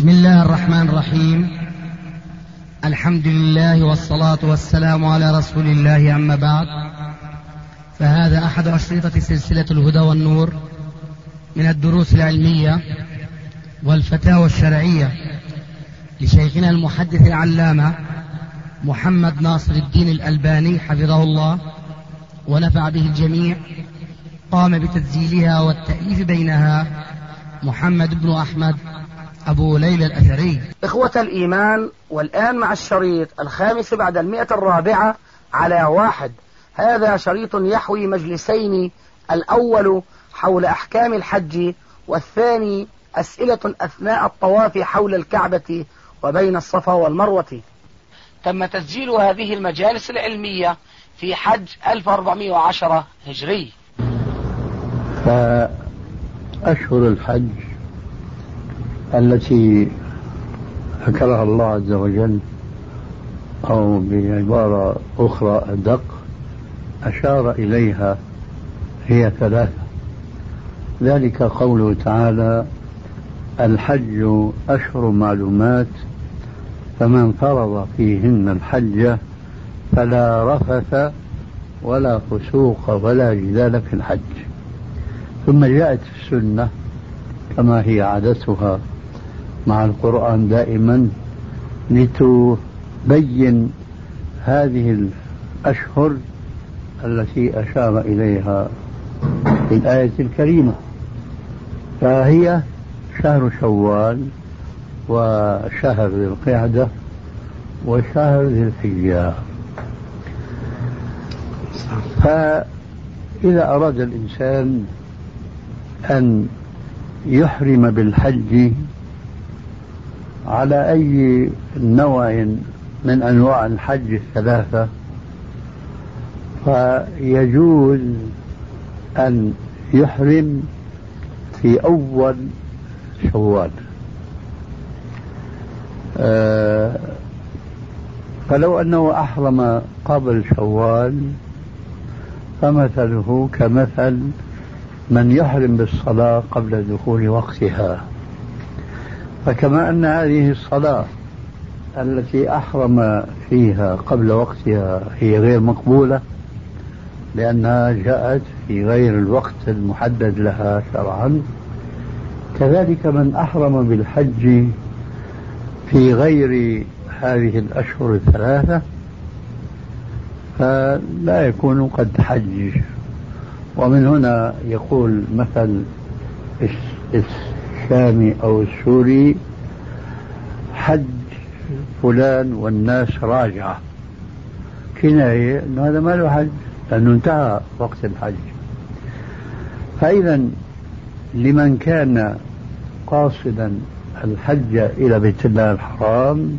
بسم الله الرحمن الرحيم. الحمد لله والصلاة والسلام على رسول الله، أما بعد، فهذا أحد أشرطة سلسلة الهدى والنور من الدروس العلمية والفتاوى الشرعية لشيخنا المحدث العلامة محمد ناصر الدين الألباني حفظه الله ونفع به الجميع. قام بتسجيلها والتأليف بينها محمد بن أحمد أبو ليلى الأثري. إخوة الإيمان، والآن مع الشريط الخامس بعد 104 على 1. هذا شريط يحوي مجلسين: الأول حول أحكام الحج، والثاني أسئلة أثناء الطواف حول الكعبة وبين الصفا والمروة. تم تسجيل هذه المجالس العلمية في حج 1410 هجري. فأشهر الحج التي ذكرها الله عز وجل، أو بعبارة أخرى أدق أشار إليها، هي 3. ذلك قوله تعالى: الحج أشهر معلومات، فمن فرض فيهن الحج فلا رفث ولا فسوق ولا جدال في الحج. ثم جاءت السنة كما هي عادتها مع القرآن دائما لتبين هذه الأشهر التي أشار إليها في الآية الكريمة، فهي شهر شوال وشهر ذي القعدة وشهر ذي الحجة. فإذا أراد الإنسان أن يحرم بالحج على أي نوع من أنواع الحج 3، فيجوز أن يحرم في أول شوال. فلو أنه أحرم قبل شوال فمثله كمثل من يحرم بالصلاة قبل دخول وقتها. فكما أن هذه الصلاة التي أحرم فيها قبل وقتها هي غير مقبولة لأنها جاءت في غير الوقت المحدد لها شرعا، كذلك من أحرم بالحج في غير هذه الأشهر 3 فلا يكون قد حج. ومن هنا يقول مثل الشامي أو السوري: حج فلان والناس راجعة، كناية أنه هذا ما له حج لأنه انتهى وقت الحج. فإذا لمن كان قاصدا الحج إلى بيت الله الحرام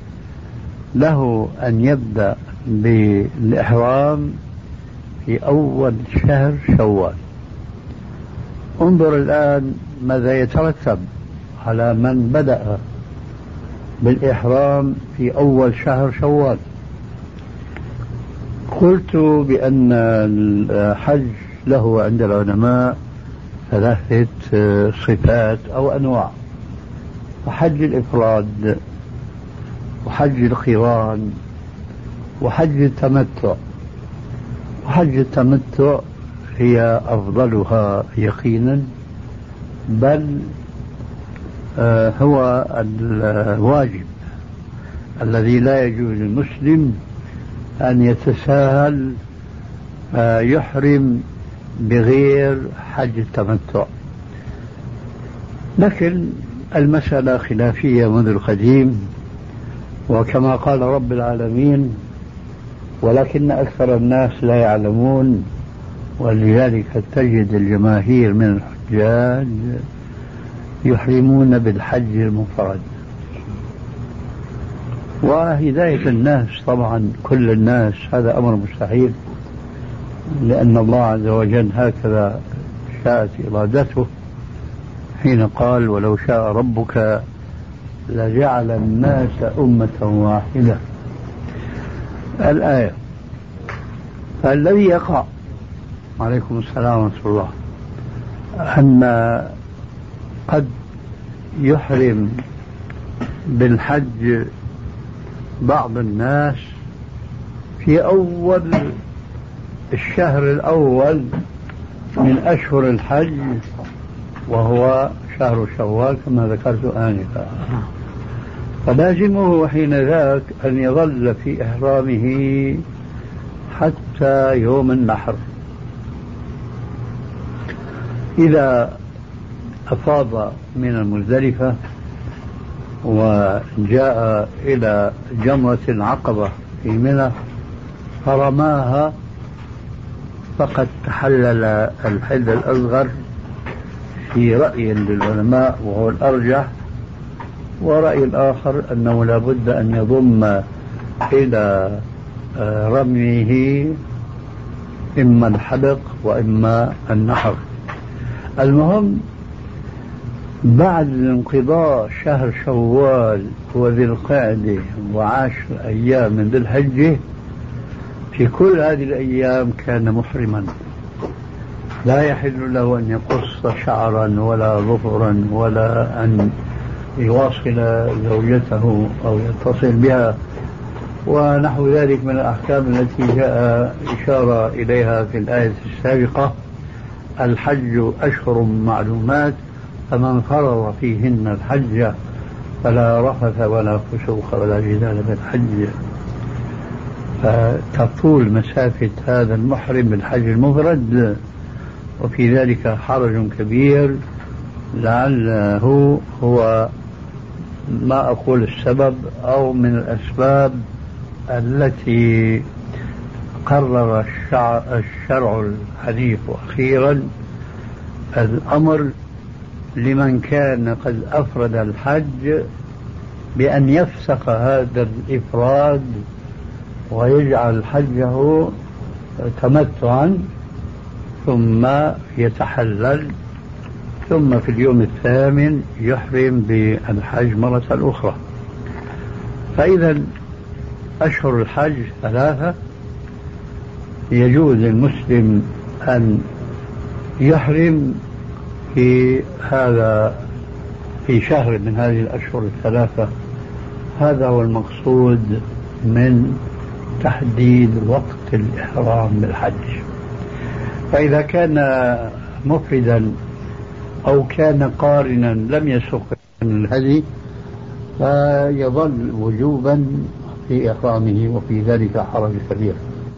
له أن يبدأ بالإحرام في أول شهر شوال. انظر الآن ماذا يترتب على من بدأ بالإحرام في أول شهر شوال. قلت بأن الحج له عند العلماء 3 صفات أو أنواع: حج الإفراد، وحج القران، وحج التمتع. وحج التمتع هي أفضلها يقينا، بل هو الواجب الذي لا يجوز للمسلم أن يتساهل يحرم بغير حج التمتع. لكن المسألة خلافية منذ القديم، وكما قال رب العالمين: ولكن أكثر الناس لا يعلمون. ولذلك تجد الجماهير من الحجاج يحرمون بالحج المفرد. وهداية الناس طبعا كل الناس هذا أمر مستحيل، لأن الله عز وجل هكذا شاءت إرادته حين قال: ولو شاء ربك لجعل الناس أمة واحدة. الآية. فالذي يقع، عليكم السلام ورحمة الله، أن قد يحرم بالحج بعض الناس في أول الشهر الأول من أشهر الحج، وهو شهر شوال كما ذكرت آنفا، فلازمه حين ذاك أن يظل في إحرامه حتى يوم النحر. إذا أفاض من المزدلفة وجاء إلى جمرة العقبة في منى فرماها فقد تحلل الحل الأصغر في رأي للعلماء وهو الأرجح، ورأي الآخر أنه لا بد أن يضم إلى رميه إما الحلق وإما النحر. المهم بعد انقضاء شهر شوال وذي القعدة وعشر أيام من ذي الحجة، في كل هذه الأيام كان محرما، لا يحل له أن يقص شعرا ولا ظفرا ولا أن يواصل زوجته أو يتصل بها ونحو ذلك من الأحكام التي جاء إشارة إليها في الآية السابقة. الحج أشهر معلومات، فمن فرض فيهن الحج فلا رفث ولا فسوق ولا جدال في الحج، فتطول مسافة هذا المحرم بالحج المفرد، وفي ذلك حرج كبير لعله هو ما أقول السبب أو من الأسباب التي قرر الشرع الحنيف أخيرا الأمر لمن كان قد أفرد الحج بأن يفسخ هذا الإفراد ويجعل حجه تمتعا ثم يتحلل، ثم في اليوم الثامن يحرم بالحج مرة أخرى. فإذا أشهر الحج ثلاثة، يجوز للمسلم أن يحرم في شهر من هذه الأشهر الثلاثة. هذا هو المقصود من تحديد وقت الإحرام بالحج. فإذا كان مفردا أو كان قارنا لم يسق الهدي فيظل وجوبا في إحرامه، وفي ذلك حرج كبير.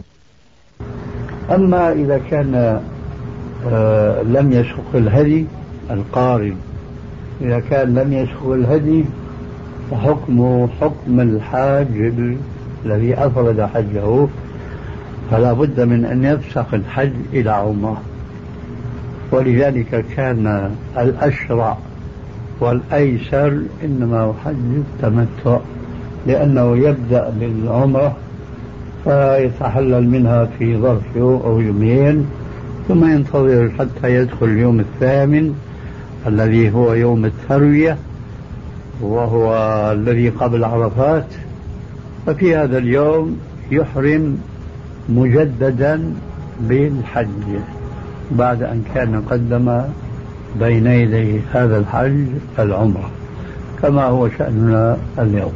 أما إذا كان لم يسق الهدي القارن، إذا كان لم يسق الهدي فحكمه حكم الحاج الذي أفرد حجه، فلا بد من أن يفسخ الحج إلى عمره. ولذلك كان الأشرع والأيسر إنما هو حج التمتع، لأنه يبدأ بالعمرة فيتحلل منها في ظرف يوم أو يومين، ثم ينتظر حتى يدخل اليوم الثامن الذي هو يوم التروية وهو الذي قبل عرفات، ففي هذا اليوم يحرم مجددا بالحج بعد أن كان قدم بين يدي هذا الحج العمرة، كما هو شأننا اليوم.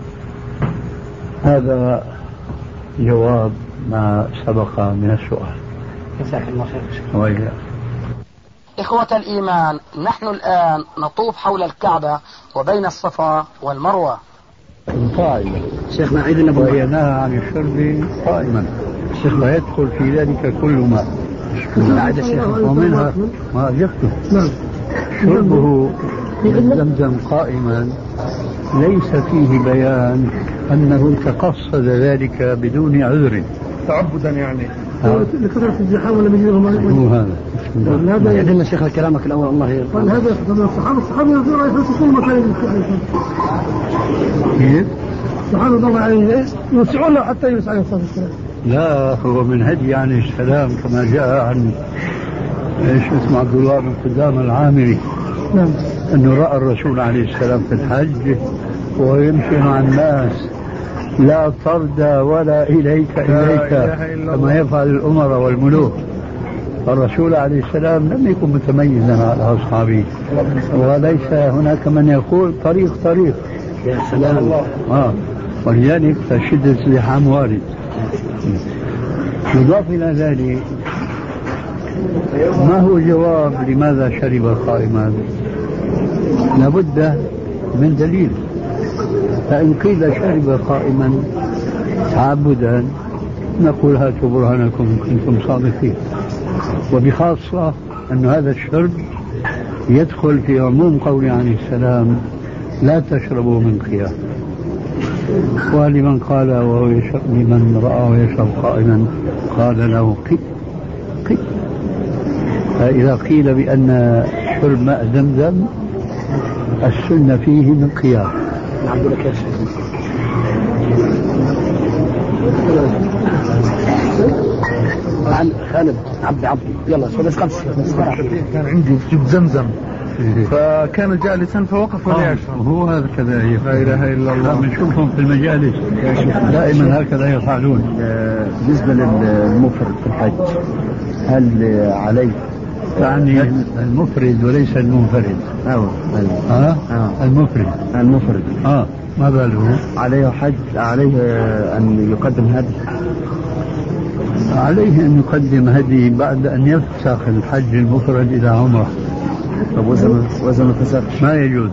هذا جواب ما سبق من السؤال. جزاك الله خير. إخوة الإيمان، نحن الآن نطوف حول الكعبة وبين الصفا والمروة قائما. شيخنا عيدنا وينهى عن الشرب قائما، ويدخل في ذلك كل ماء ومنها ما يكتب شربه زمزم قائما ليس فيه بيان أنه تقصد ذلك بدون عذر تعبدا يعني لكثرة الزحام ولا مجيئهم هذا يعدلنا شيخنا كلامك الأول. الله يرضى. هذا الصحابة يزور يفسقون مكان كيف؟ سبحان الله عليه يوسعون حتى يوسع الصلاة والسلام. لا، هو من هدي عليه السلام كما جاء عن اسمه عبد الله بن قدامة العامري أنه رأى الرسول عليه السلام في الحج ويمشي مع الناس لا طرد ولا إليك كما يفعل الأمراء والملوك. الرسول عليه السلام لم يكن متميزا على أصحابه، وليس هناك من يقول طريق يا سلام. ولذلك فشدة الزحام وارد. يضاف إلى ذلك ما هو جواب لماذا شرب قائما؟ لابد من دليل. فإن قيل شرب قائما تعبدا نقول هاتوا برهانكم إن كنتم صادقين. وبخاصة أن هذا الشرب يدخل في عموم قول عليه السلام لا تشربوا من قيام. ولمن قال وهو يشرب لمن رأى يشرب قائما قال له قي. فإذا قيل بأن شرب ماء زمزم السنة فيه من قيام. عبد لك يا شيخ. عن خالد عبد يلا شو بس كان عندي جب زمزم فكان جالسا فوقف ولا يشرب. هو هذا كذا. لا اله الا الله. بنشوفهم في المجالس دائما هكذا يفعلون. بالنسبة للمفرد في الحج هل عليه يعني المفرد وليس المنفرد؟ المفرد ما باله عليه حج؟ عليه أن يقدم هدي؟ عليه أن يقدم هدي بعد أن يفسخ الحج المفرد إلى عمره. طب وإذا ما فسخ ما يجوز.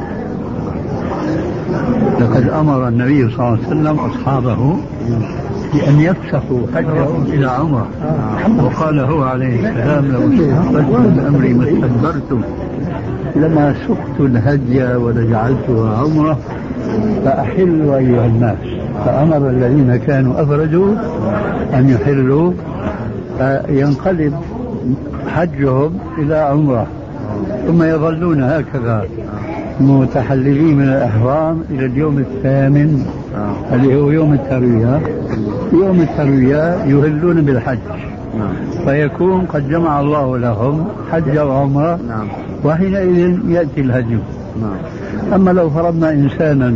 لقد أمر النبي صلى الله عليه وسلم أصحابه بأن يفسخوا حجهم إلى عمره، وقال هو عليه السلام لو استحقت من أمري ما استكبرتم لما سقت الهدي ولجعلتها عمره فأحلوا أيها الناس. فأمر الذين كانوا أفردوا أن يحلوا فينقلب حجهم إلى عمره، ثم يظلون هكذا متحللين من الإحرام إلى اليوم الثامن اللي هو يوم التروية. يوم التروية يهلون بالحج، فيكون قد جمع الله لهم حج وعمرة، وحينئذ يأتي الهدي. أما لو فرضنا إنسانا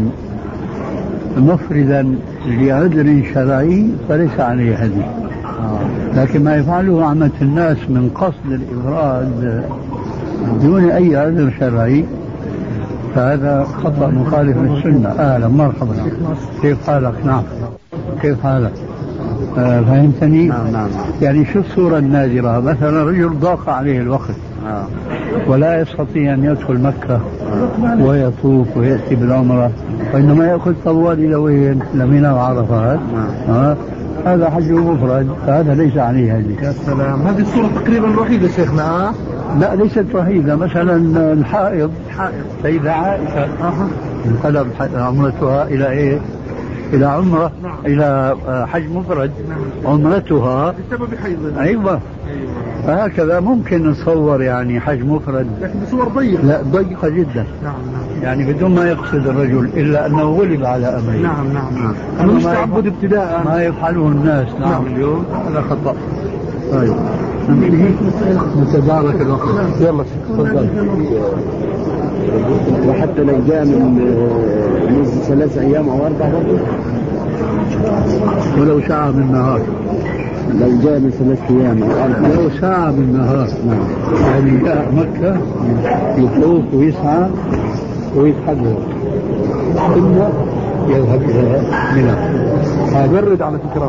مفردا لعذر شرعي فليس عليه هدي، لكن ما يفعله عامة الناس من قصد الإفراد دون أي عذر شرعي فهذا خطأ مخالف للسنة. أهلا مرحبا، كيف حالك؟ نعم كيف حالك؟ فهمتني؟ نعم. يعني شو الصورة النادرة؟ مثلا رجل ضاق عليه الوقت ولا يستطيع أن يدخل مكة ويطوف ويأتي بالعمرة، وإنما يأخذ طوال إلى وين؟ لمنى وعرفات. هذا حج مفرد، فهذا ليس عليه هدي. يا سلام، هذه الصورة تقريبا الوحيدة شيخنا. لا ليست وحيدة. مثلا الحائض سيدة عائشة انقلب عمرتها إلى إيه؟ إلى عمرة، إلى حج مفرد. عمرتها بسبب حيض. أيوة. فهكذا ممكن نصور يعني حج مفرد، لكن بصور ضيقة. لا ضيقة جدا. نعم. يعني بدون ما يقصد الرجل إلا أنه غلب على أمره. نعم. أنا مش تعبد ابتداء ما يفعله الناس. نعم. اليوم هذا خطأ. طيب نتدارك الوقت. يلا تفضل. وحتى لو جاء من 3 أيام أو 4 برضه، ولو ساعة من النهار، لو جاء من 3 أيام أو 4، لو ساعة من النهار. يعني جاء مكة يطوف ويسعى ويتحرك ثم يذهب إلى منى. برد على فكرة.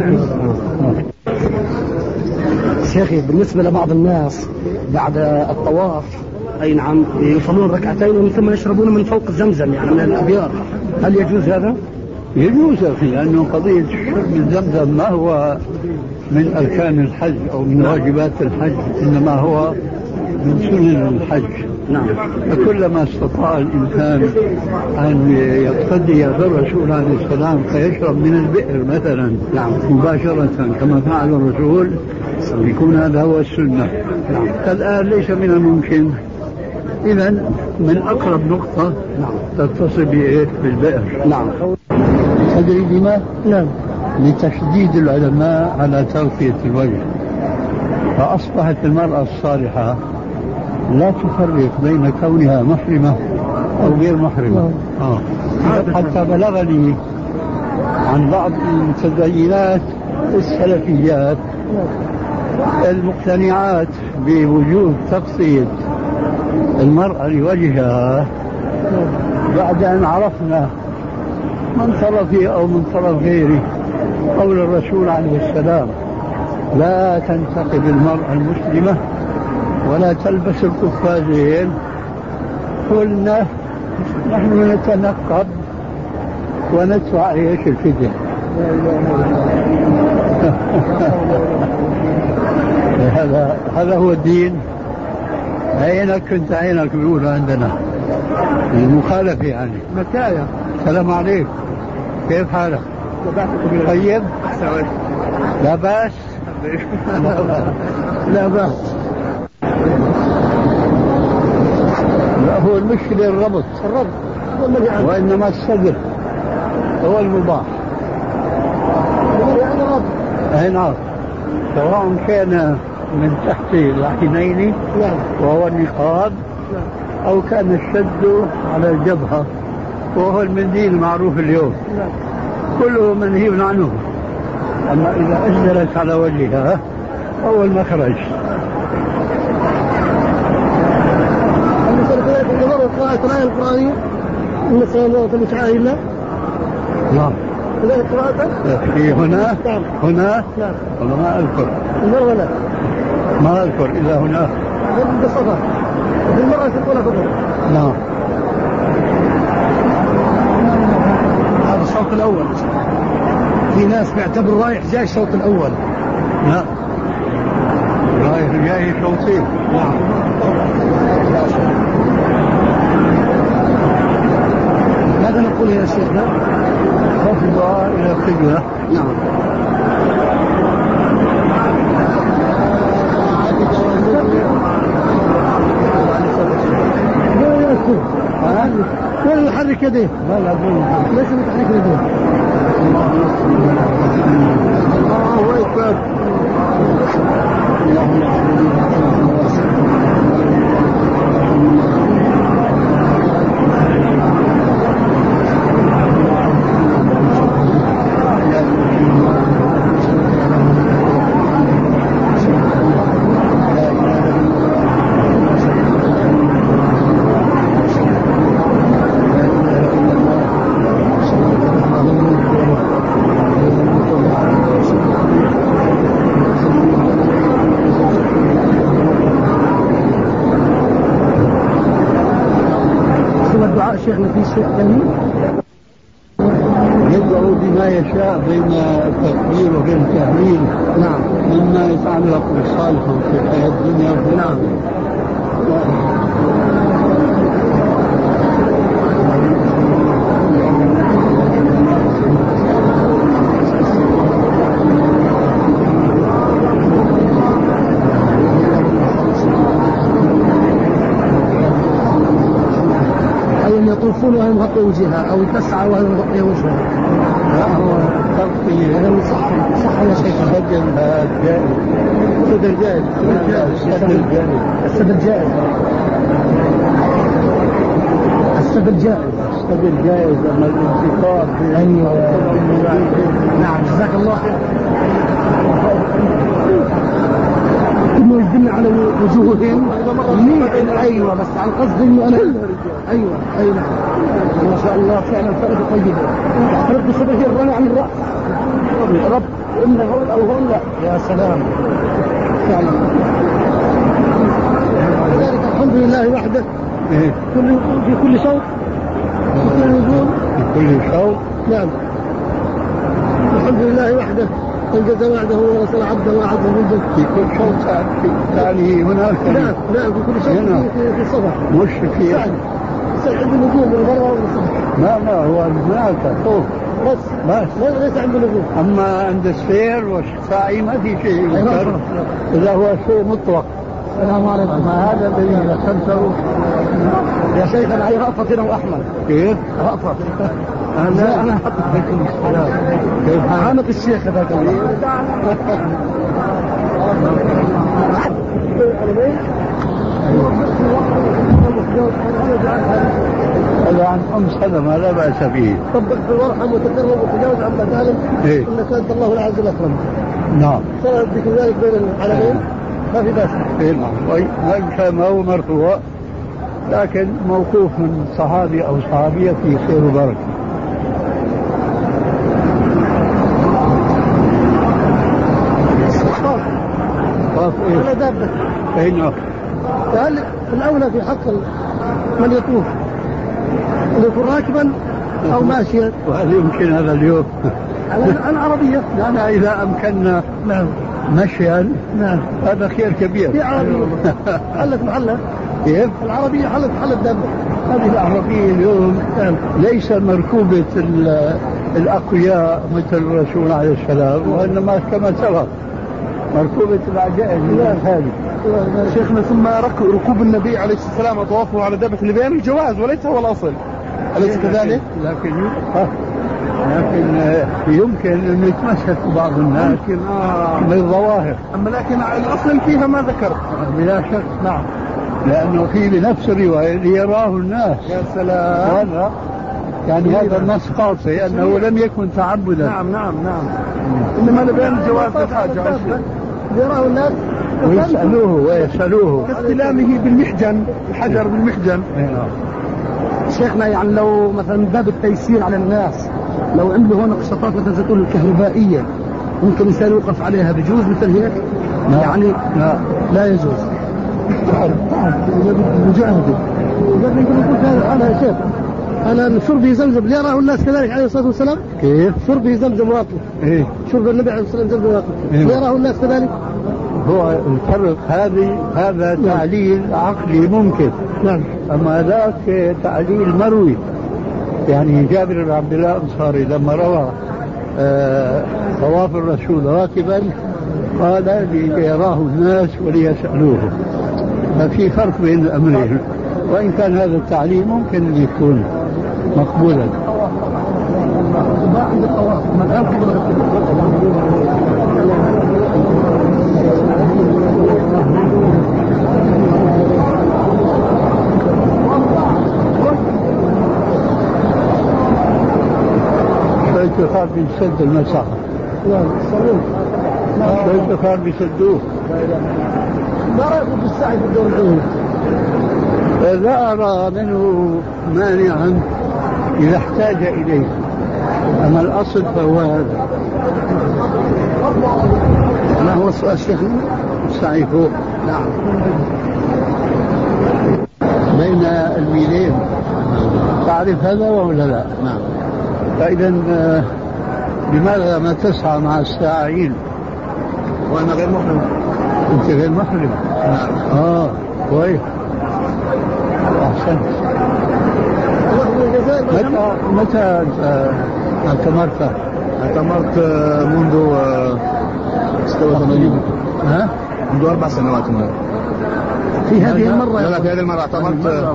شيخي بالنسبة لبعض الناس بعد الطواف أي نعم يصلون ركعتين ومن ثم يشربون من فوق زمزم يعني من الأبيار، هل يجوز هذا؟ يجوز أخي، لأنه قضية الشرب من زمزم ما هو من أركان الحج أو من واجبات الحج، إنما هو من سنن الحج. نعم. فكلما استطاع الإنسان أن يقتدي بالرسول عليه السلام فيشرب من البئر مثلا مباشرة كما فعل الرسول يكون هذا هو السنة. الآن ليس من الممكن. إذن من أقرب نقطة تتصل بالبئر. نعم. تدري بما؟ نعم. لتشديد العلماء على تغطية الوجه، فأصبحت المرأة الصالحة لا تفرق بين كونها محرمة أو غير محرمة. حتى بلغني عن بعض المتدينات السلفيات المقتنعات بوجوب تغطية المرأة لوجهها بعد أن عرفنا من طرفي أو من طرف غيري قول الرسول عليه السلام: لا تنتقب المرأة المسلمة ولا تلبس القفازين، قلنا نحن نتنقب وندفع ايش الفدية. هذا هو الدين. عينك كنت عينك بيقولوا عندنا المخالفة يعني. مكايا. السلام عليك، كيف حالك؟ طيب، لا بأس. لا بأس. لا، هو المشكلة الربط وإنما الصدر هو المباح. أي نعم، سواء كان من تحت العينين وهو النقاب أو كان الشد على الجبهة وهو المنديل المعروف اليوم، كله منهي عنه. أما إذا أجدرت على وجهها هو المخرج. قراءة الآية القرآنية إن صلى الله عليه وسلم. نعم. كذلك قراءة في هنا. هنا. نعم. والله ما أذكر. المرة لا. ما أذكر إلا هنا. بالصفة. في المرة تقول فضل. نعم. هذا الشوط الأول. في ناس بيعتبر رايح جاي الشوط الأول. لا، رايح جاي شوطين. نعم. ماذا نقول يا شيخنا؟ خفض إلى القبلة. نعم. ولا يحرك يديه. لا ليس متحرك يديه. الله أكبر. شيخنا في شيء ثاني يدعو بما يشاء بين التكبير وبين التهليل. نعم. مما يتعلق بصالحه في الحياة الدنيا. نعم. يطوفون وهم مغطي وجهها أو تسعى وهم مغطي وجهها. لا، هو تغطية. هذا صح يا شيخ. السجل جائز. السجل جائز. السجل جائز. السجل جائز. السجل جائز. السجل جائز. أما الانتقاب. أيوة. نعم، جزاك الله خير. انه يدل على وجوههم. ايوه، بس على القصد انه انا. ايوه اي نعم. ما شاء الله فعلا فرد طيب. فرد صبغه الرمي عن الراس. رب ان هون او هون. لا يا سلام فعلا. ذلك الحمد لله وحده. في كل صوت. في كل صوت. نعم. الحمد لله وحده انجز وعده ورسل عبده وعز منه. في كل شوط ثاني هناك. لا في كل شوط في الصبح. مش في سعد عند النجوم من برا والصبح. لا هو هناك فوق بس ليس عند النجوم. اما عند السير والسعي ما في شيء يذكر اذا هو شيء مطلق. السلام عليكم. هذا الذي ذكرته يا شيخ. انا علي رأفت واحمد. كيف؟ رأفت. انا حطيتكم السلام. كيف عانق الشيخ هذاك الله. هذا عن سلمة لا بأس به. طبق في الورحم وتكرم وتجاوز عن مكان. انك انت الله العز الاكرم. نعم. صارت بكذلك بين العالمين ما في بأس. نعم. ما هو مرفوع لكن موقوف من صحابي أو صحابية في خير وبركة. على دابة. أي نعم. فهل الأولى في حق من يطوف أن يكون راكبا أو ماشيا؟ وهل يمكن هذا اليوم؟ العربية. يعني إذا أمكننا نعم مشيا نعم هذا خير كبير. في عربية حلت محلة. كيف؟ العربية حلت محل دابة. هذه العربية اليوم ليس مركوبة الأقوياء مثل الرسول عليه السلام، وإنما كما سبق مركوبة العجائز هذه. شيخنا ثم ركوب النبي عليه السلام وطوافه على دابة لبيان الجواز وليس هو الأصل، أليس كذلك؟ لكن يمكن أن يتمسك بعض الناس بالظواهر. أما لكن الأصل فيها ما ذكر. بلا شك. نعم. لأنه في بنفس الرواية ليراه الناس. يا سلام. هذا يعني هذا النص قاطع أنه لم يكن تعبدا. نعم نعم نعم. إنما لبيان الجواز بحاجة ليراه الناس ويسألوه كاستلامه بالمحجن، الحجر بالمحجن. شيخنا يعني لو مثلا باب التيسير على الناس، لو عنده هون قشطات مثلا تقول الكهربائية ممكن الإنسان يوقف عليها، بجوز مثل هيك؟ يعني لا يجوز. مجاهدة أنا يا شيخ أنا شربي زمزم ليراه الناس كذلك عليه الصلاة والسلام. كيف؟ شربي زمزم واطل. إيه؟ شرب النبي عليه الصلاة والسلام زمزم واطل. إيه؟ ليراه الناس كذلك. هو الفرق هذا تعليل عقلي ممكن. نعم. أما ذاك تعليل مروي. يعني جابر بن عبد الله الأنصاري لما روى طواف الرسول راكبا قال ليراه الناس وليسألوه. ففي فرق بين الأمرين، وإن كان هذا التعليم ممكن أن يكون مقبولا. شوية يخاف يسد المساحة. شوية يخاف يسدوه. ما رأيكم في السعي في الدور الأول؟ لا أرى منه مانعا إذا احتاج إليه، أما الأصل فهو هذا. ما هو السؤال شيخنا؟ السعي فوق. نعم. بين الميلين. تعرف هذا ولا لا؟ نعم. فإذا لماذا ما تسعى مع الساعين؟ وأنا غير محرم. أنت غير محرم؟ نعم. كويس. أحسنت. متى اعتمرت؟ اعتمرت منذ 86. منذ 4 سنوات. في هذه المرة؟ لا في هذه المرة اعتمرت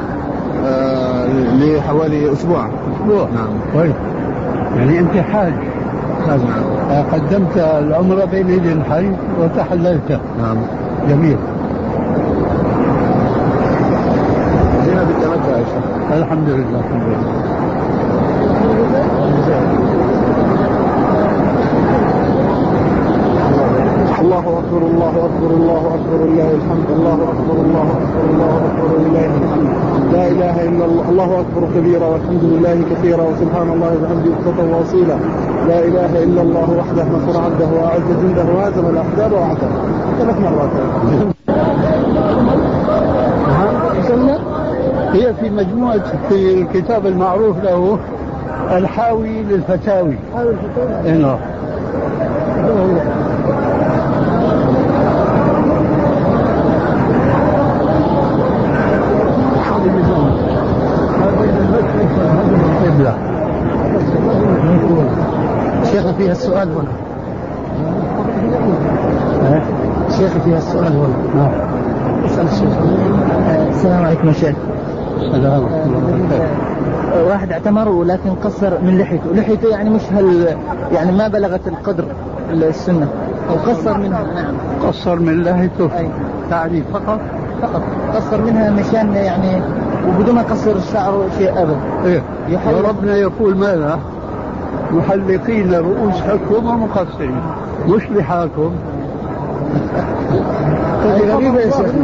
لحوالي أسبوع. نعم. كويس. يعني أنت حاج. نعم. قدمت العمرة بين يدي الحج وتحللت. نعم. جميل. جينا بالتمتع يا شيخ. الحمد لله. الحمد لله. الله أكبر الله أكبر الله أكبر لله الحمد. الله أكبر الله أكبر الله أكبر لله الحمد. لا إله إلا الله. الله أكبر كبيرا والحمد لله كثيرا وسبحان الله وبحمده بكرة وأصيلا. لا إله إلا الله وحده نصر عبده وأعز جنده وهزم الأحزاب وحده. 3 مرات. هي في مجموعة في الكتاب المعروف له الحاوي للفتاوي. نعم. شيخ فيها السؤال هنا. شيخ فيها السؤال هنا. اسأل الشيخ. السلام عليكم يا شيخ. السلام عليكم. واحد اعتمر ولكن قصر من لحيته يعني مش يعني ما بلغت القدر السنة أو قصر منها. نعم. قصر من لحيته. تعريف فقط قصر منها مشان يعني وبدون ما قصر الشعر شيء أبدا. إيه. وربنا يقول ماذا؟ محلقين رؤوسكم ومقصرين، مش لحاكم. غريبة يا شيخ.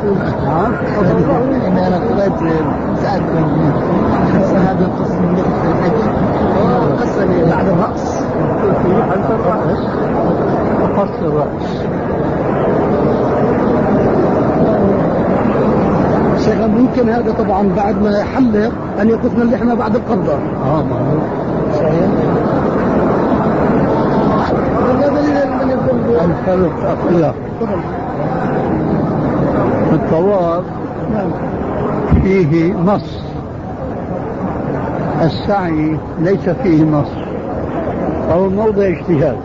أنا قرأت سألكم هذا القسم من الحج قسم بعد الرأس قص الرأس. شيخ ممكن هذا طبعا بعد ما يحلق أن يقصنا اللحمة بعد القبضة. صحيح. الفرق أخلاق الطواف فيه نص، السعي ليس فيه نص أو موضع اجتهاد.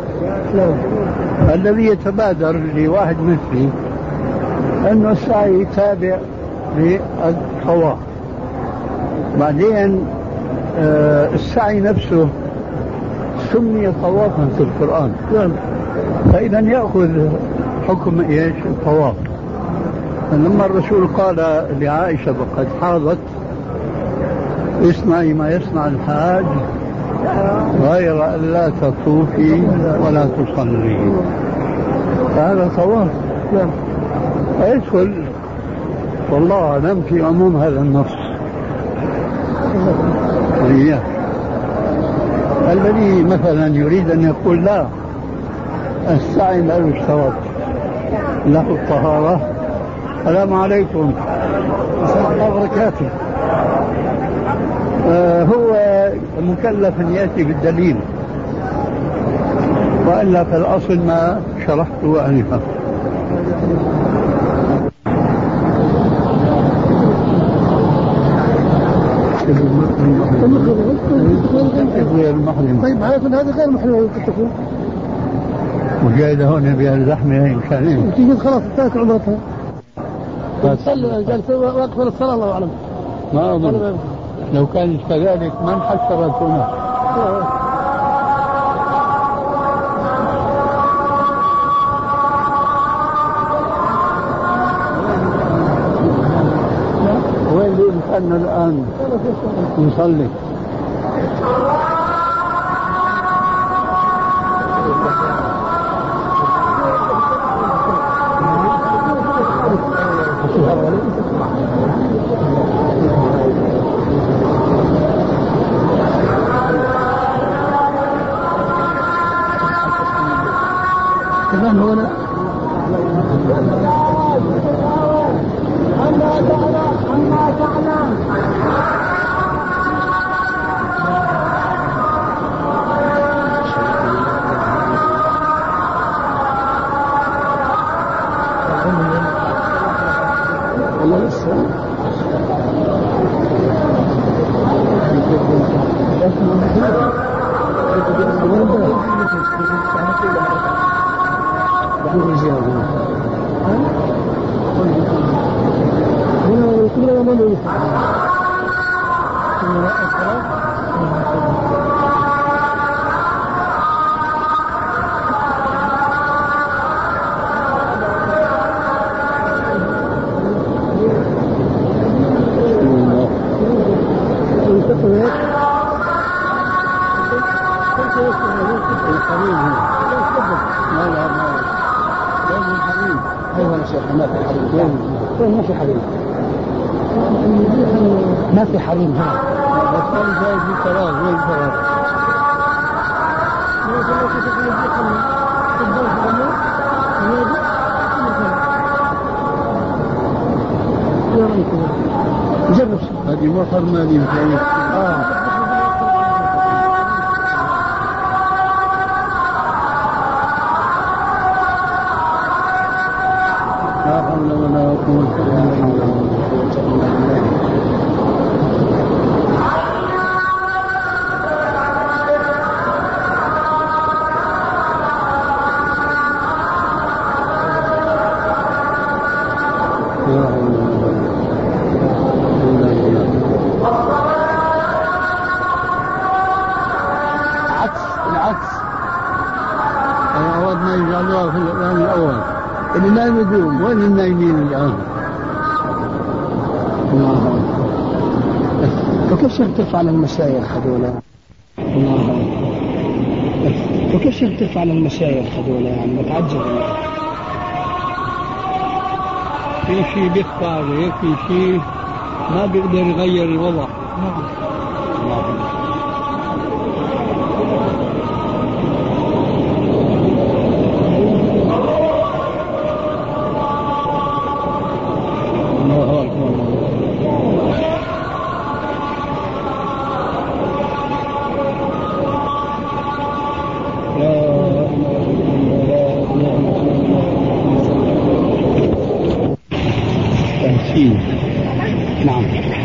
الذي يتبادر لواحد مثلي أنه السعي تابع للطواف. بعدين السعي نفسه سمي طوافا في القرآن، فإذا يأخذ حكم إيش الطواف. لما الرسول قال لعائشة وقد حاضت اصنعي ما يصنع الحاج غير أن لا تطوفي ولا تصلي، فهذا طواف فيدخل والله أعلم في عموم هذا النص. الذي مثلا يريد أن يقول لا السعي لا يشترط له الطهارة. السلام عليكم ورحمة الله وبركاته. هو مكلف أن يأتي بالدليل، وإلا فالأصل ما شرحته آنفا. طيب هذا غير محرم تكون وجايدة هون بها اللحمة إمكانين تيجي خلاص انتهت عمرتها. جالس واقف للصلاة الله أعلم. ما أظن لو كانت كذلك ما انحشرت هنا. وين بإمكاننا الآن نصلي؟ تمام هنا والله لسه ما في حريم ها بطل جاي في فراغ وين فراغ جرب هذه مطر مالي مكاني. لا حول ولا قوة إلا بالله. العكس أردنا يجعلوها في الآن الأول. اللي نايم يقوم. وين النايمين الآن؟ وكيف شيخ ترفع للمشايخ هذولا؟ وكيف شيخ ترفع للمشايخ هذولا يعني متعجب. في شيء بيخفى عليه، في شيء ما بيقدر يغير الوضع. نعم.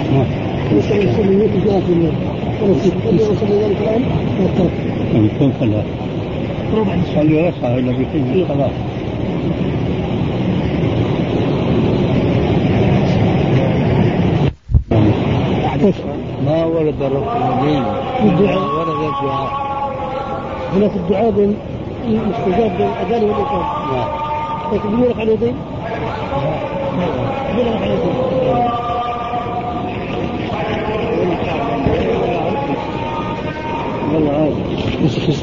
خلي رفعه إلى بيته خلاص. ما ورد رفع اليدين، ورد الدعاء. هنا في الدعاء بين الاستجابة بين الأذان والإقامة. نعم. لكن بدون رفع اليدين؟ بدون رفع اليدين. والله عادي.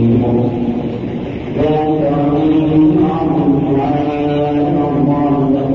ذلك ومن يعظم شعائر الله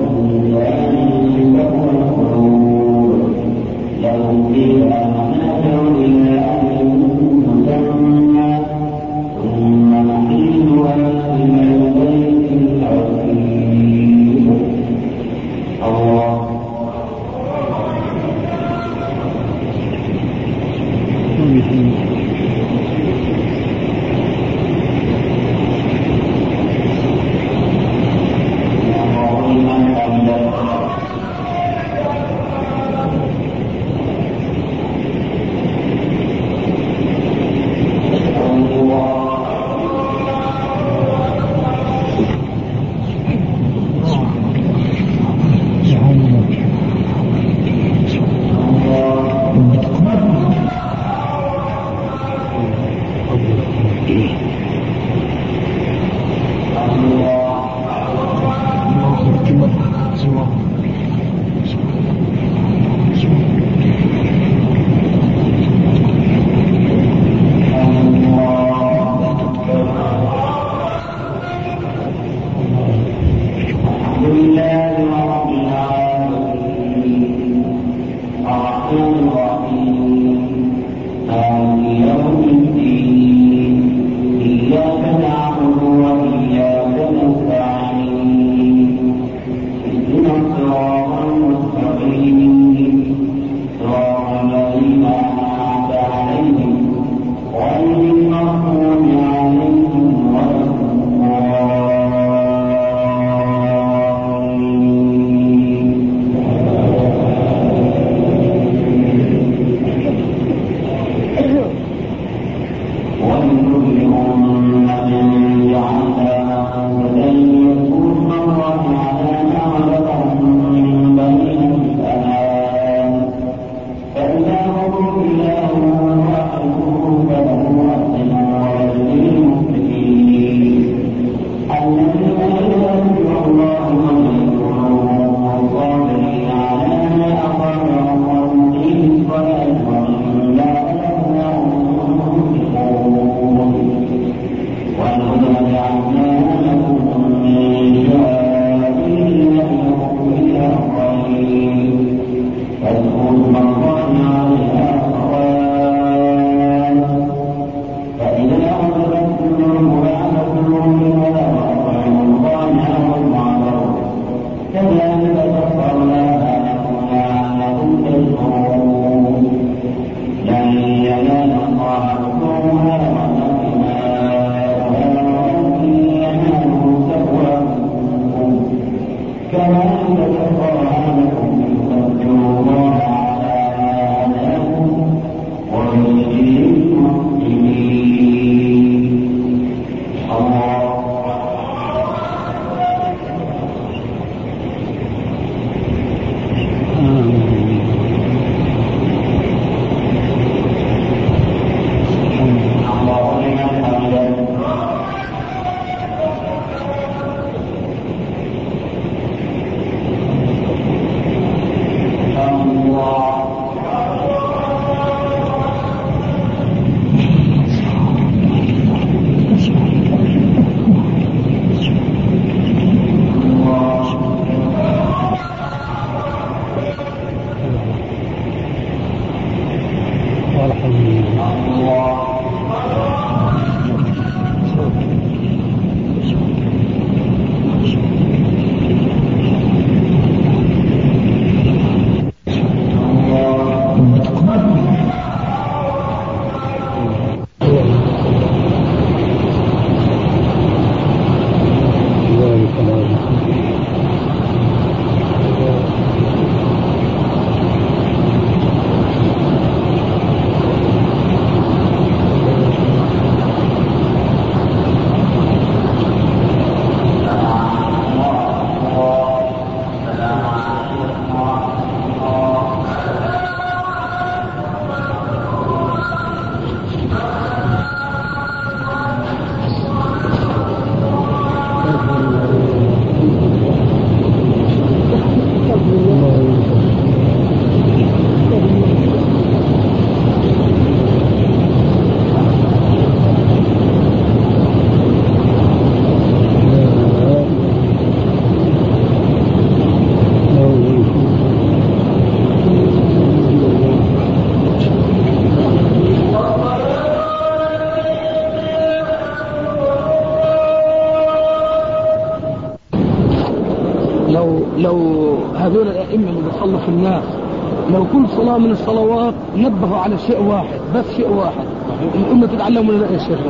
لو هذول الأئمة اللي بيصلوا في الناس لو كل صلاة من الصلوات نبهوا على شيء واحد بس شيء واحد الأمة تتعلم ولا لا يا شيخ؟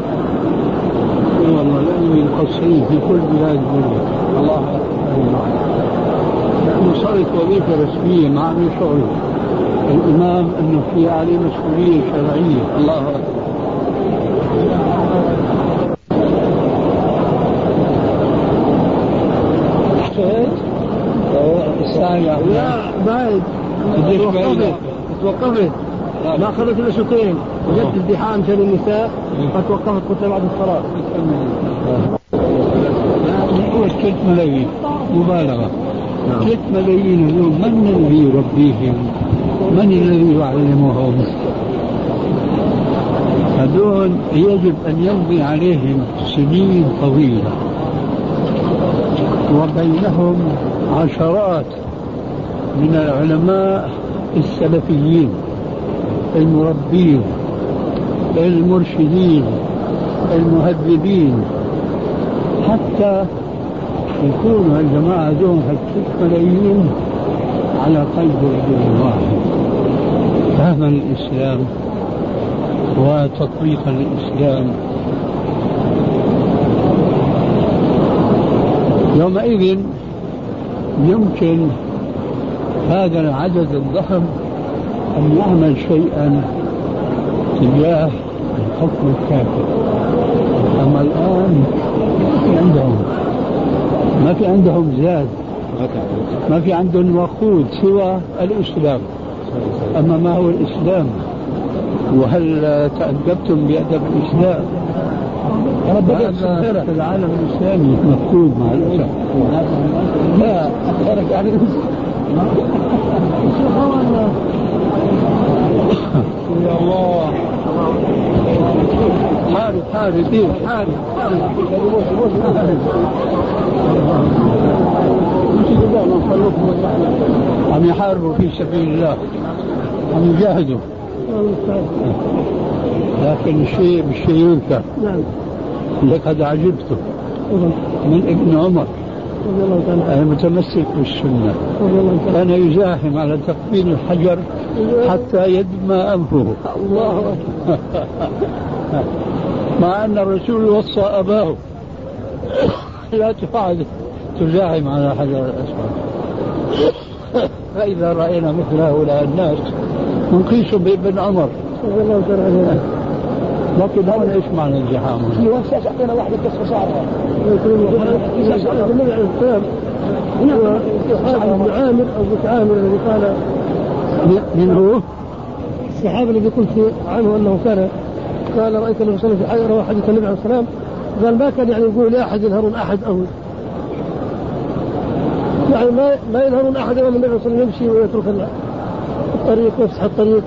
والله لأنه يقصرين في كل بلاد الدنيا. الله لأنه صارت وظيفة رسمية مع أنه شغل الإمام أنه في عليه مسؤولية شرعية. الله أكبر. الساعة لا بعد توقفت ما أخذت إلا شوطين وجدت ازدحام شان النساء فتوقفت قلت بعد الصلاة. هو 3 ملايين مبالغة. 3 ملايين اليوم من الذي يربيهم؟ من الذي يعلمهم؟ هذول يجب أن يمضي عليهم سنين طويلة وبينهم عشرات من العلماء السلفيين المربين المرشدين المهذبين حتى يكونوا الجماعة دون 6 ملايين على قلب رجل واحد فهما للإسلام وتطبيقا للإسلام. يومئذ يمكن هذا العدد الضخم أن يعمل شيئا تجاه الحكم الكافر. أما الآن ما في عندهم زاد، ما في عندهم وقود سوى الإسلام. أما ما هو الإسلام؟ وهل تأدبتم بأدب الإسلام؟ هذا في العالم الإسلامي مفقود مع الأسف. لا أخبرك عن يا الله حارب دين حارب عم يحاربوا في سبيل الله، عم يجاهدوا، لكن الشيء بالشيء ينكر. لقد عجبته من ابن عمر المتمسك بالسنة كان يزاحم على تقبيل الحجر حتى يدمى أنفه. الله مع أن الرسول وصى أباه لا تزاحم على حجر الأسود. فإذا رأينا مثل هؤلاء الناس نقيس بابن عمر. لكن هون ايش معنى الزحام؟ في وساس اعطينا واحده كسر شعرها. النبي عليه الصلاه والسلام بن عامر او بن عامر الذي قال من هو؟ الصحابي الذي قلت عنه انه كان قال رايت النبي صلى الله عليه وسلم في حديث النبي عليه الصلاه والسلام قال ما كان يعني يقول لاحد ينهرون احد او يعني ما ينهرون احد امام النبي صلى الله عليه وسلم يمشي ويترك الطريق ويفسح الطريق.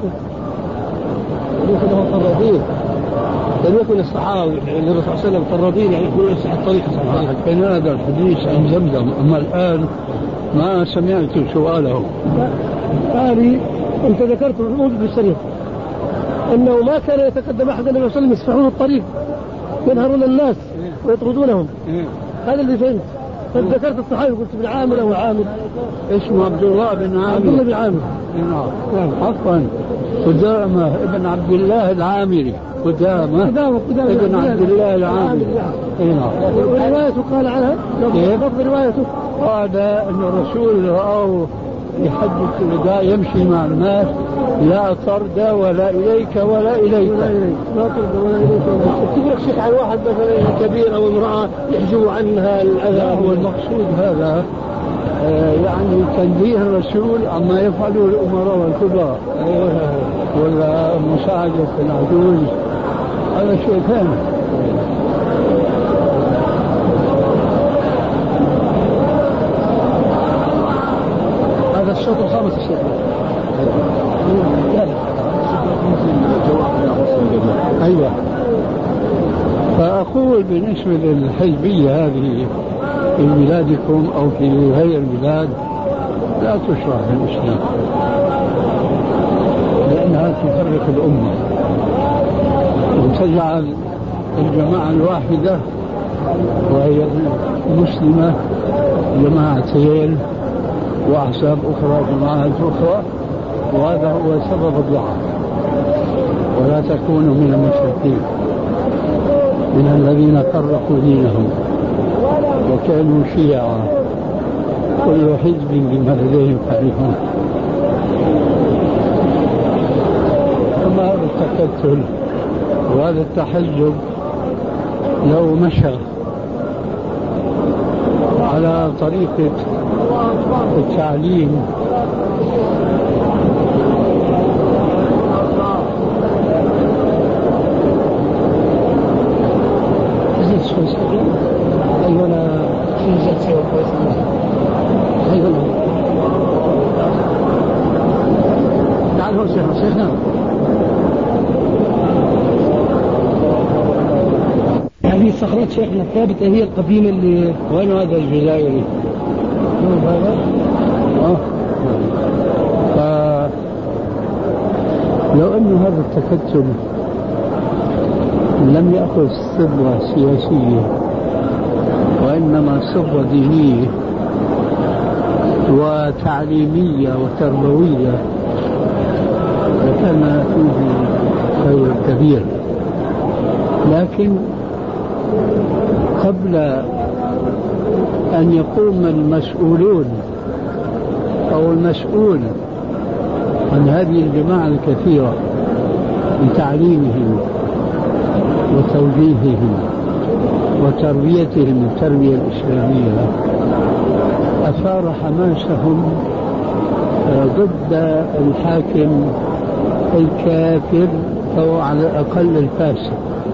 لم يكن الصحابة النبي صلى الله عليه وسلم طرادين يعني يقولون يفسح الطريق. كان هذا الحديث عن زمزم. أما الآن ما سمعت سؤاله. قال أنت ذكرت موجود بالشريف أنه ما كان يتقدم أحد النبي صلى الله عليه وسلم يسفحون الطريق ينهرون الناس ويطردونهم. هذا اللي فهمت. ذكرت الصحابي قلت بن عامر أو عامر اسمه عبد الله بن عامر. عبد الله بن عامر عفوا قدامة ابن عبد الله العامري. قدامة ابن عبد الله العامري. وروايته قال عنها روايته قال أن الرسول رآه يحدث الوداع يمشي مع الناس لا طرد ولا إليك ولا إليك. لا طرد ولا إليك. تقول شيخ عن واحد مثلا كبير أو امرأة يحجوا عنها العذاب. هو المقصود هذا يعني تنبيه الرسول عما يفعله الأمراء والكبار ولا مساعدة العجوز. هذا شيء ثاني. هذا الشوط الخامس الشيخ. أيوة. فأقول بالنسبة للحزبية هذه في بلادكم أو في هذه البلاد لا تشرع في الإسلام لأنها تفرق الأمة وتجعل الجماعة الواحدة وهي مسلمة جماعتين وأحزاب أخرى جماعات أخرى، وهذا هو سبب الضعف. ولا تكونوا من المشركين من الذين فرقوا دينهم وكانوا شيعا كل حزب بما لديهم فرحون. أما هذا التكتل وهذا التحزب لو مشى على طريقة التعليم هذه الصخرات شيخنا الثابتة هي القديمة اللي وين هذا الجزائري؟ لو أن هذا التكتل لم يأخذ صبغة سياسية وإنما صبغة دينية وتعليمية وتربوية لكان فيه خير كبير. لكن قبل أن يقوم المسؤولون أو المسؤول عن هذه الجماعة الكثيرة بتعليمهم وتوجيههم وتربيتهم التربية الإسلامية أثار حماسهم ضد الحاكم الكافر أو على الأقل الفاسد،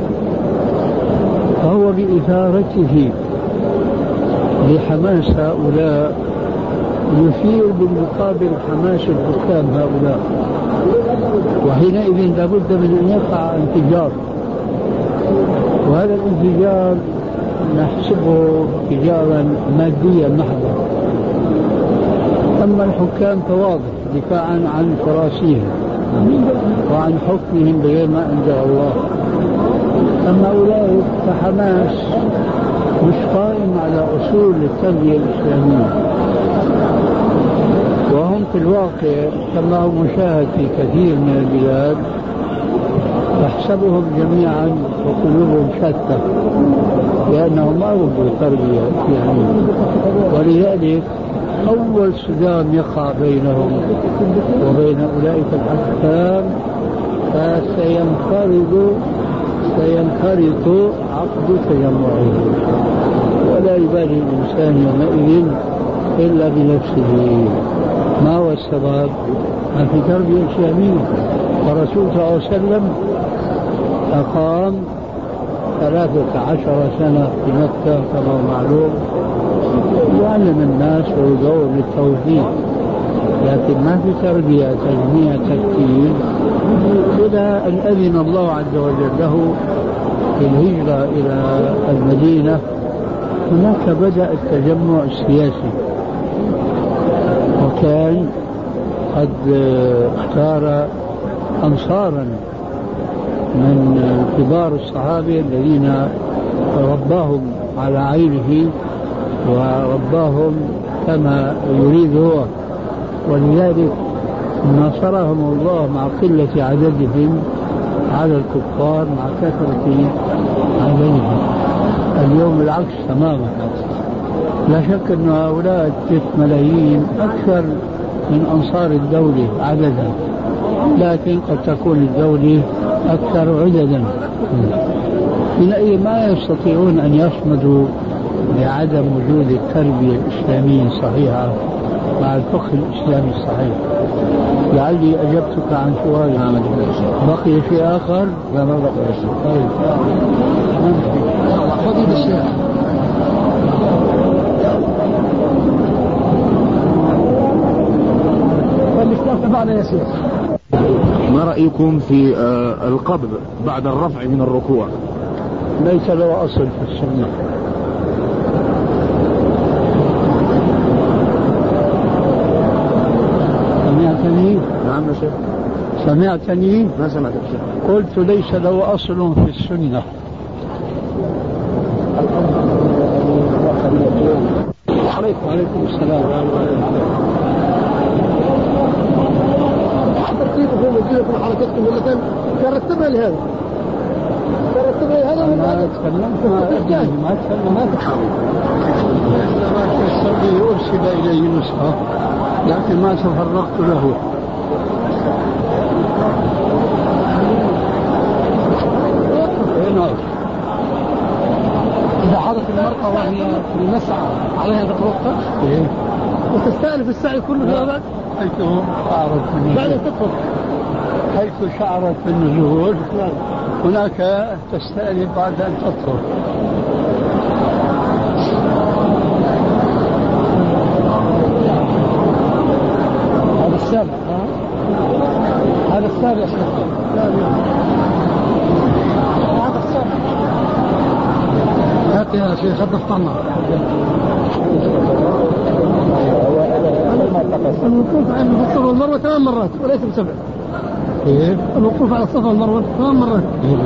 فهو بإثارته لحماس هؤلاء يثير بالمقابل حماس الحكام هؤلاء، وحينئذ لابد من أن يقع انفجار، وهذا الانفجار نحسبه انفجارا ماديا محضا. أما الحكام فواضح دفاعا عن كراسيهم وعن حكمهم بغير ما أنزل الله. أما أولئك فحماس مش قائم على أصول التربية الإسلامية، وهم في الواقع كما هو مشاهد في كثير من البلاد تحسبهم جميعا وقلوبهم شتى لأنهم ما ربوا تربية إسلامية، ولذلك أول صدام يقع بينهم وبين أولئك الأحكام سينخرط عقد تجمعهم، ولا يبالي الإنسان يومئذ إلا بنفسه. ما هو السبب؟ ما في تربية إسلامية. والرسول صلى الله عليه وسلم أقام 13 سنة في مكة كما هو معلوم يعلم الناس ويدور للتوحيد، لكن ما في تربية تجميع تكتيل. إلى أن أذن الله عز وجل له في الهجرة إلى المدينة هناك بدأ التجمع السياسي، وكان قد اختار أنصارا من كبار الصحابة الذين رباهم على عينه ورباهم كما يريد هو، ولذلك نصرهم الله مع قلة عددهم على الكفار مع كثرة عددهم. اليوم العكس تماما، لا شك أن هؤلاء 6 ملايين أكثر من أنصار الدولة عددا، لكن قد تكون الدولة أكثر عددا. حينئذ ما يستطيعون أن يصمدوا لعدم وجود التربية الإسلامية الصحيحة مع الفقه الإسلامي الصحيح. لعلي أجبتك عن سؤالي. بقي شيء آخر؟ لا ما بقي شيء. طيب فضيلة الشيخ، والإسلام تبعنا يا شيخ، ما رأيكم في القبض بعد الرفع من الركوع؟ ليس له أصل في السنة. سمعتني؟ نعم يا شيخ. سمعتني؟ ما سمعت يا شيخ. قلت ليس له أصل في السنة. عليكم. وعليكم السلام. ترتيبه في مدينة حركتكم ولا كان رتبها لهذا؟ ما تكلمت ما تحاول. السعودي أرسل إليه نسخة لكن ما تفرغت له. إذا حضرت المرأة وهي في المسعى عليها تطرقها وتستأنف السعي كله في أبد حيث شعرت بعد أن تطرق حيث شعرت بالنزول هناك تستأنف بعد أن تطرق. هذا السابع هذا السابع هذا السابع هات يا شيخ خد افطرنا. الوقوف عند الصفا والمروة 8 مرات وليس ب7. الوقوف على الصفا والمروة 8 مرات.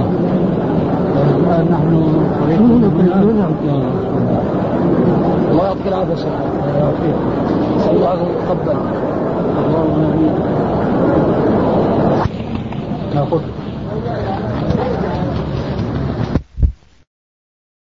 نحن الله يعطيك العافية شيخ. الله يتقبل. اللهم آمين.